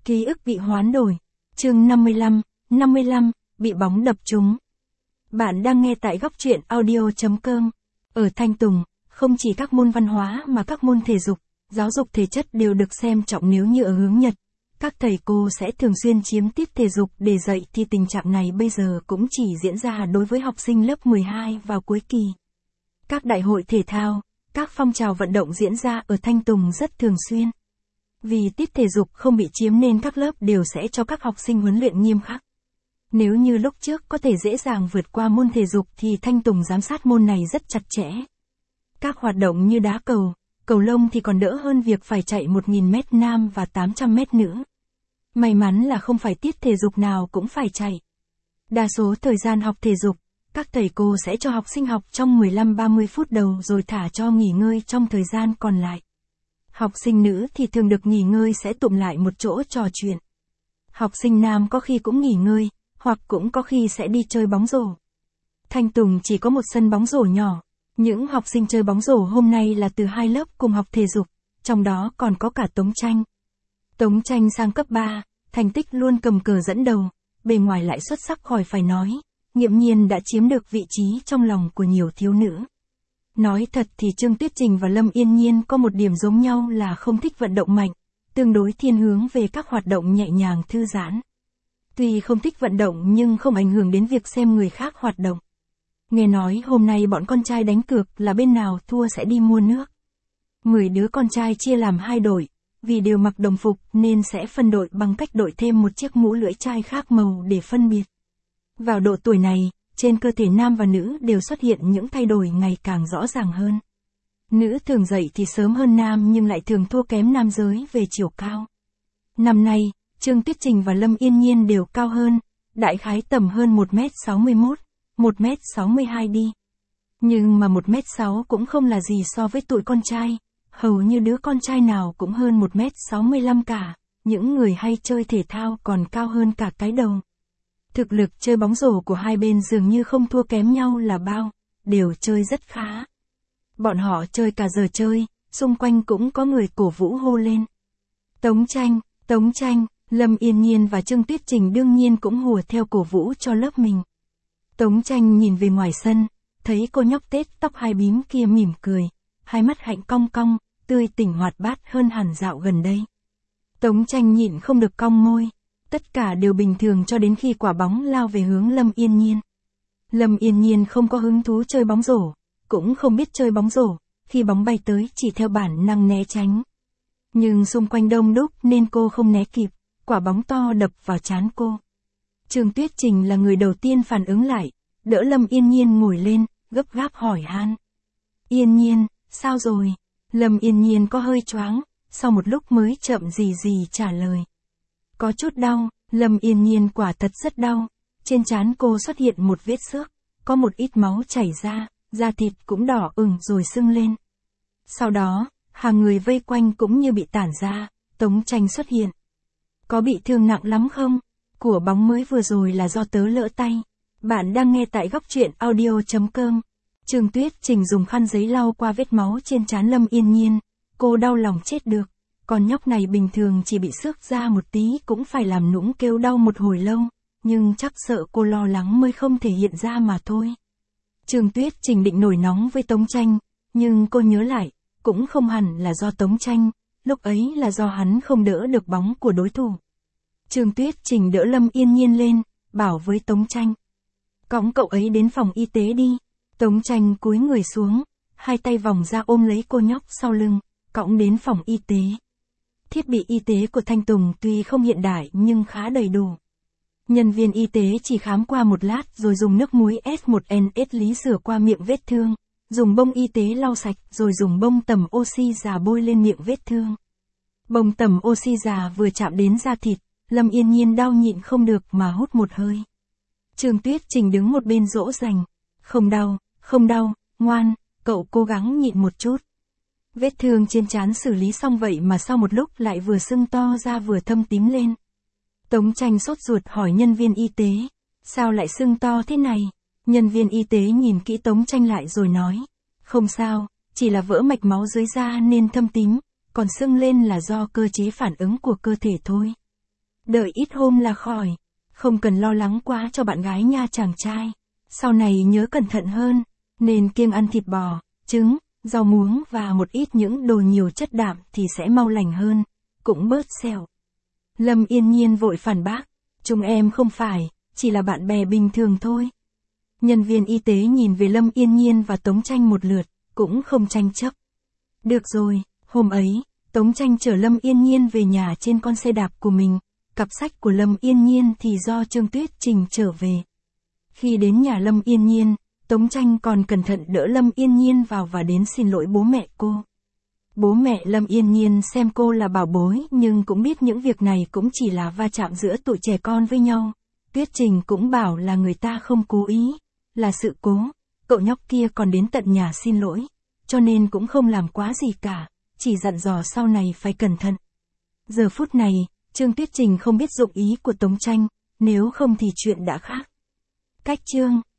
Ký ức bị hoán đổi. Chương 55, bị bóng đập trúng. Bạn đang nghe tại góc truyện audio.com. Ở Thanh Tùng, không chỉ các môn văn hóa mà các môn thể dục, giáo dục thể chất đều được xem trọng nếu như ở hướng Nhật. Các thầy cô sẽ thường xuyên chiếm tiết thể dục để dạy thì tình trạng này bây giờ cũng chỉ diễn ra đối với học sinh lớp 12 vào cuối kỳ. Các đại hội thể thao, các phong trào vận động diễn ra ở Thanh Tùng rất thường xuyên. Vì tiết thể dục không bị chiếm nên các lớp đều sẽ cho các học sinh huấn luyện nghiêm khắc. Nếu như lúc trước có thể dễ dàng vượt qua môn thể dục thì Thanh Tùng giám sát môn này rất chặt chẽ. Các hoạt động như đá cầu, cầu lông thì còn đỡ hơn việc phải chạy 1.000 mét nam và 800 mét nữ. May mắn là không phải tiết thể dục nào cũng phải chạy. Đa số thời gian học thể dục, các thầy cô sẽ cho học sinh học trong 15-30 phút đầu rồi thả cho nghỉ ngơi trong thời gian còn lại. Học sinh nữ thì thường được nghỉ ngơi sẽ tụm lại một chỗ trò chuyện. Học sinh nam có khi cũng nghỉ ngơi, hoặc cũng có khi sẽ đi chơi bóng rổ. Thanh Tùng chỉ có một sân bóng rổ nhỏ. Những học sinh chơi bóng rổ hôm nay là từ 2 lớp cùng học thể dục, trong đó còn có cả Tống Tranh. Tống Tranh sang cấp 3, thành tích luôn cầm cờ dẫn đầu, bề ngoài lại xuất sắc khỏi phải nói, nghiễm nhiên đã chiếm được vị trí trong lòng của nhiều thiếu nữ. Nói thật thì Trương Tuyết Trình và Lâm Yên Nhiên có một điểm giống nhau là không thích vận động mạnh, tương đối thiên hướng về các hoạt động nhẹ nhàng thư giãn. Tuy không thích vận động nhưng không ảnh hưởng đến việc xem người khác hoạt động. Nghe nói hôm nay bọn con trai đánh cược là bên nào thua sẽ đi mua nước. 10 đứa con trai chia làm 2 đội, vì đều mặc đồng phục nên sẽ phân đội bằng cách đội thêm một chiếc mũ lưỡi chai khác màu để phân biệt. Vào độ tuổi này, trên cơ thể nam và nữ đều xuất hiện những thay đổi ngày càng rõ ràng hơn. Nữ thường dậy thì sớm hơn nam nhưng lại thường thua kém nam giới về chiều cao. Năm nay, Trương Tuyết Trình và Lâm Yên Nhiên đều cao hơn, đại khái tầm hơn 1m61, 1m62 đi. Nhưng mà 1m6 cũng không là gì so với tụi con trai, hầu như đứa con trai nào cũng hơn 1m65 cả, những người hay chơi thể thao còn cao hơn cả cái đầu. Thực lực chơi bóng rổ của hai bên dường như không thua kém nhau là bao, đều chơi rất khá. Bọn họ chơi cả giờ chơi, xung quanh cũng có người cổ vũ hô lên. Tống Tranh, Lâm Yên Nhiên và Trương Tuyết Trình đương nhiên cũng hùa theo cổ vũ cho lớp mình. Tống Tranh nhìn về ngoài sân, thấy cô nhóc tết tóc hai bím kia mỉm cười, hai mắt hạnh cong cong, tươi tỉnh hoạt bát hơn hẳn dạo gần đây. Tống Tranh nhịn không được cong môi. Tất cả đều bình thường cho đến khi quả bóng lao về hướng Lâm Yên Nhiên. Lâm Yên Nhiên không có hứng thú chơi bóng rổ, cũng không biết chơi bóng rổ, khi bóng bay tới chỉ theo bản năng né tránh. Nhưng xung quanh đông đúc nên cô không né kịp, quả bóng to đập vào trán cô. Trương Tuyết Trình là người đầu tiên phản ứng lại, đỡ Lâm Yên Nhiên ngồi lên, gấp gáp hỏi han. Yên Nhiên, sao rồi? Lâm Yên Nhiên có hơi choáng, sau một lúc mới chậm gì trả lời. Có chút đau, Lâm Yên Nhiên quả thật rất đau, trên trán cô xuất hiện một vết xước, có một ít máu chảy ra, da thịt cũng đỏ ửng rồi sưng lên. Sau đó, hàng người vây quanh cũng như bị tản ra, Tống Tranh xuất hiện. Có bị thương nặng lắm không? Của bóng mới vừa rồi là do tớ lỡ tay. Bạn đang nghe tại góc truyện audio.com. Trương Tuyết Trình dùng khăn giấy lau qua vết máu trên trán Lâm Yên Nhiên, cô đau lòng chết được. Con nhóc này bình thường chỉ bị xước da một tí cũng phải làm nũng kêu đau một hồi lâu, nhưng chắc sợ cô lo lắng mới không thể hiện ra mà thôi. Trương Tuyết Trình định nổi nóng với Tống Tranh, nhưng cô nhớ lại, cũng không hẳn là do Tống Tranh, lúc ấy là do hắn không đỡ được bóng của đối thủ. Trương Tuyết Trình đỡ Lâm Yên Nhiên lên, bảo với Tống Tranh. Cõng cậu ấy đến phòng y tế đi. Tống Tranh cúi người xuống, hai tay vòng ra ôm lấy cô nhóc sau lưng, cõng đến phòng y tế. Thiết bị y tế của Thanh Tùng tuy không hiện đại nhưng khá đầy đủ. Nhân viên y tế chỉ khám qua một lát rồi dùng nước muối S1N lý rửa qua miệng vết thương, dùng bông y tế lau sạch rồi dùng bông tẩm oxy già bôi lên miệng vết thương. Bông tẩm oxy già vừa chạm đến da thịt, Lâm Yên Nhiên đau nhịn không được mà hút một hơi. Trương Tuyết Trình đứng một bên dỗ dành. Không đau, ngoan, cậu cố gắng nhịn một chút. Vết thương trên trán xử lý xong vậy mà sau một lúc lại vừa sưng to ra vừa thâm tím lên. Tống Tranh sốt ruột hỏi nhân viên y tế, sao lại sưng to thế này? Nhân viên y tế nhìn kỹ Tống Tranh lại rồi nói, không sao, chỉ là vỡ mạch máu dưới da nên thâm tím, còn sưng lên là do cơ chế phản ứng của cơ thể thôi. Đợi ít hôm là khỏi. Không cần lo lắng quá cho bạn gái nha chàng trai. Sau này nhớ cẩn thận hơn, nên kiêng ăn thịt bò, trứng, rau muống và một ít những đồ nhiều chất đạm thì sẽ mau lành hơn, cũng bớt sẹo. Lâm Yên Nhiên vội phản bác, chúng em không phải, chỉ là bạn bè bình thường thôi. Nhân viên y tế nhìn về Lâm Yên Nhiên và Tống Tranh một lượt, cũng không tranh chấp. Được rồi, hôm ấy, Tống Tranh chở Lâm Yên Nhiên về nhà trên con xe đạp của mình, cặp sách của Lâm Yên Nhiên thì do Trương Tuyết Trình trở về. Khi đến nhà Lâm Yên Nhiên, Tống Tranh còn cẩn thận đỡ Lâm Yên Nhiên vào và đến xin lỗi bố mẹ cô. Bố mẹ Lâm Yên Nhiên xem cô là bảo bối nhưng cũng biết những việc này cũng chỉ là va chạm giữa tụi trẻ con với nhau. Tuyết Trình cũng bảo là người ta không cố ý, là sự cố, cậu nhóc kia còn đến tận nhà xin lỗi, cho nên cũng không làm quá gì cả, chỉ dặn dò sau này phải cẩn thận. Giờ phút này, Trương Tuyết Trình không biết dụng ý của Tống Tranh, nếu không thì chuyện đã khác. Cách chương